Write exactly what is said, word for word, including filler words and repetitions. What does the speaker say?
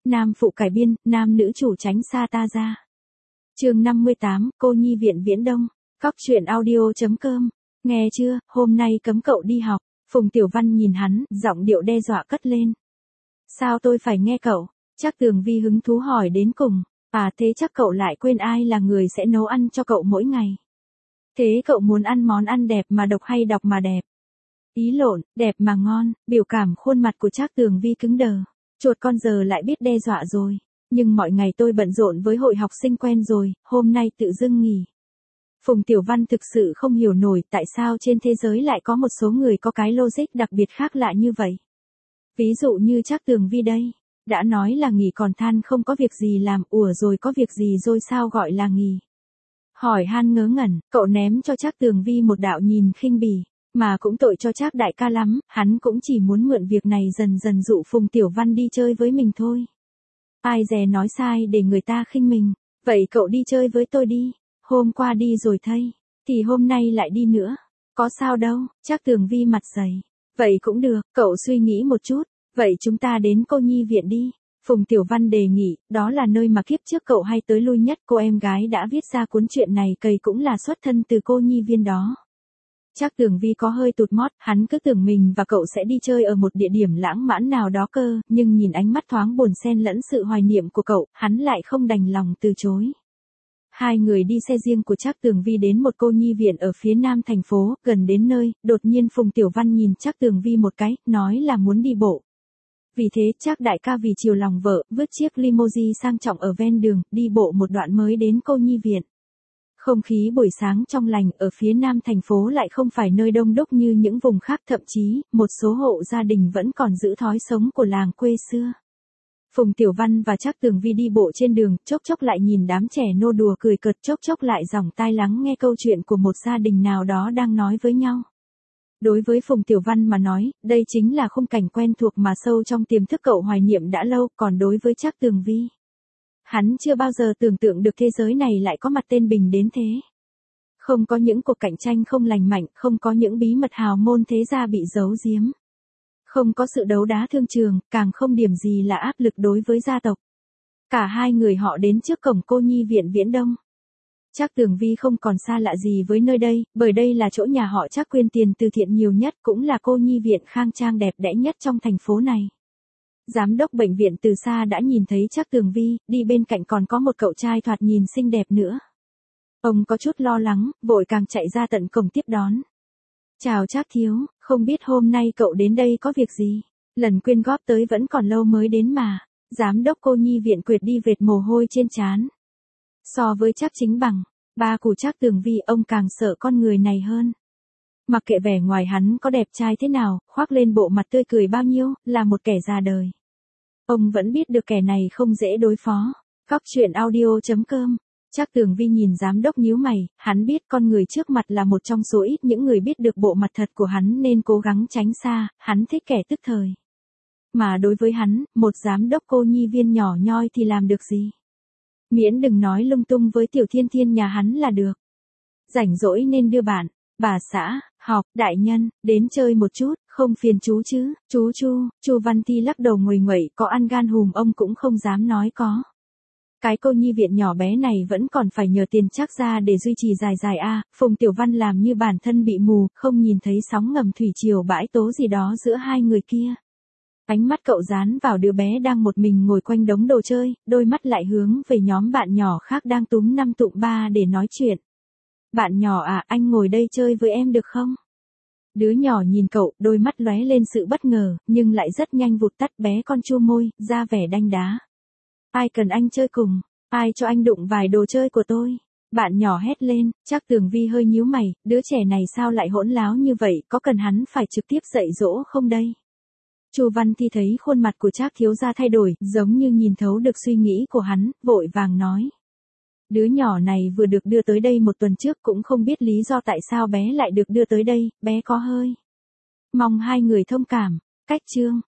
Nam phụ cải biên, nam nữ chủ tránh xa ta ra. Chương năm mươi tám, cô nhi viện Viễn Đông. Cóc truyện audio chấm com. Nghe chưa, hôm nay cấm cậu đi học. Phùng Tiểu Văn nhìn hắn, giọng điệu đe dọa cất lên. Sao tôi phải nghe cậu? Trác Tường Vi hứng thú hỏi đến cùng. À thế chắc cậu lại quên ai là người sẽ nấu ăn cho cậu mỗi ngày. Thế cậu muốn ăn món ăn đẹp mà độc hay độc mà đẹp? Ý lộn, đẹp mà ngon. Biểu cảm khuôn mặt của Trác Tường Vi cứng đờ. Chuột con giờ lại biết đe dọa rồi. Nhưng mọi ngày tôi bận rộn với hội học sinh quen rồi, hôm nay tự dưng nghỉ. Phùng Tiểu Văn thực sự không hiểu nổi tại sao trên thế giới lại có một số người có cái logic đặc biệt khác lạ như vậy. Ví dụ như Trác Tường Vi đây, đã nói là nghỉ còn than không có việc gì làm, ủa rồi có việc gì rồi sao gọi là nghỉ. Hỏi han ngớ ngẩn, cậu ném cho Trác Tường Vi một đạo nhìn khinh bỉ, mà cũng tội cho Trác đại ca lắm, hắn cũng chỉ muốn mượn việc này dần dần dụ Phùng Tiểu Văn đi chơi với mình thôi. Ai dè nói sai để người ta khinh mình, vậy cậu đi chơi với tôi đi, hôm qua đi rồi thay, thì hôm nay lại đi nữa, có sao đâu. Trác Tường Vi mặt dày, vậy cũng được, cậu suy nghĩ một chút, vậy chúng ta đến cô nhi viện đi. Phùng Tiểu Văn đề nghị, đó là nơi mà kiếp trước cậu hay tới lui nhất, cô em gái đã viết ra cuốn truyện này cầy cũng là xuất thân từ cô nhi viên đó. Trác Tường Vi có hơi tụt mót, hắn cứ tưởng mình và cậu sẽ đi chơi ở một địa điểm lãng mạn nào đó cơ, nhưng nhìn ánh mắt thoáng buồn xen lẫn sự hoài niệm của cậu, hắn lại không đành lòng từ chối. Hai người đi xe riêng của Trác Tường Vi đến một cô nhi viện ở phía nam thành phố, gần đến nơi, đột nhiên Phùng Tiểu Văn nhìn Trác Tường Vi một cái, nói là muốn đi bộ. Vì thế Trác đại ca vì chiều lòng vợ, vứt chiếc limousine sang trọng ở ven đường, đi bộ một đoạn mới đến cô nhi viện. Không khí buổi sáng trong lành, ở phía nam thành phố lại không phải nơi đông đúc như những vùng khác, thậm chí, một số hộ gia đình vẫn còn giữ thói sống của làng quê xưa. Phùng Tiểu Văn và Trác Tường Vi đi bộ trên đường, chốc chốc lại nhìn đám trẻ nô đùa cười cợt, chốc chốc lại dòng tai lắng nghe câu chuyện của một gia đình nào đó đang nói với nhau. Đối với Phùng Tiểu Văn mà nói, đây chính là khung cảnh quen thuộc mà sâu trong tiềm thức cậu hoài niệm đã lâu, còn đối với Trác Tường Vi, hắn chưa bao giờ tưởng tượng được thế giới này lại có mặt tên bình đến thế. Không có những cuộc cạnh tranh không lành mạnh, không có những bí mật hào môn thế gia bị giấu giếm. Không có sự đấu đá thương trường, càng không điểm gì là áp lực đối với gia tộc. Cả hai người họ đến trước cổng cô nhi viện Viễn Đông. Trác Tường Vi không còn xa lạ gì với nơi đây, bởi đây là chỗ nhà họ Trác quyên tiền từ thiện nhiều nhất, cũng là cô nhi viện khang trang đẹp đẽ nhất trong thành phố này. Giám đốc bệnh viện từ xa đã nhìn thấy Trác Tường Vi, đi bên cạnh còn có một cậu trai thoạt nhìn xinh đẹp nữa. Ông có chút lo lắng, vội càng chạy ra tận cổng tiếp đón. Chào Trác thiếu, không biết hôm nay cậu đến đây có việc gì? Lần quyên góp tới vẫn còn lâu mới đến mà. Giám đốc cô nhi viện quệt đi vệt mồ hôi trên trán. So với Trác Chính Bằng, ba của Trác Tường Vi, ông càng sợ con người này hơn. Mặc kệ vẻ ngoài hắn có đẹp trai thế nào, khoác lên bộ mặt tươi cười bao nhiêu, là một kẻ già đời. Ông vẫn biết được kẻ này không dễ đối phó. Cóc truyện audio chấm com. Trác Tường Vi nhìn giám đốc nhíu mày, hắn biết con người trước mặt là một trong số ít những người biết được bộ mặt thật của hắn nên cố gắng tránh xa, hắn thích kẻ tức thời. Mà đối với hắn, một giám đốc cô nhi viên nhỏ nhoi thì làm được gì? Miễn đừng nói lung tung với tiểu thiên thiên nhà hắn là được. Rảnh rỗi nên đưa bạn, bà xã, học, đại nhân, đến chơi một chút, không phiền chú chứ, chú Chu. Chu Văn Thi lắc đầu nguầy nguậy, có ăn gan hùm ông cũng không dám nói có. Cái cô nhi viện nhỏ bé này vẫn còn phải nhờ tiền Trác ra để duy trì dài dài a. À, Phùng Tiểu Văn làm như bản thân bị mù, không nhìn thấy sóng ngầm thủy triều bãi tố gì đó giữa hai người kia. Ánh mắt cậu dán vào đứa bé đang một mình ngồi quanh đống đồ chơi, đôi mắt lại hướng về nhóm bạn nhỏ khác đang túm năm tụm ba để nói chuyện. Bạn nhỏ à, anh ngồi đây chơi với em được không? Đứa nhỏ nhìn cậu, đôi mắt lóe lên sự bất ngờ, nhưng lại rất nhanh vụt tắt, bé con chu môi, ra vẻ đanh đá. Ai cần anh chơi cùng, ai cho anh đụng vài đồ chơi của tôi? Bạn nhỏ hét lên. Trác Tường Vi hơi nhíu mày, đứa trẻ này sao lại hỗn láo như vậy, có cần hắn phải trực tiếp dạy dỗ không đây? Chu Văn Thi thấy khuôn mặt của Trác thiếu gia thay đổi, giống như nhìn thấu được suy nghĩ của hắn, vội vàng nói. Đứa nhỏ này vừa được đưa tới đây một tuần trước, cũng không biết lý do tại sao bé lại được đưa tới đây, bé có hơi. Mong hai người thông cảm. Cách chương.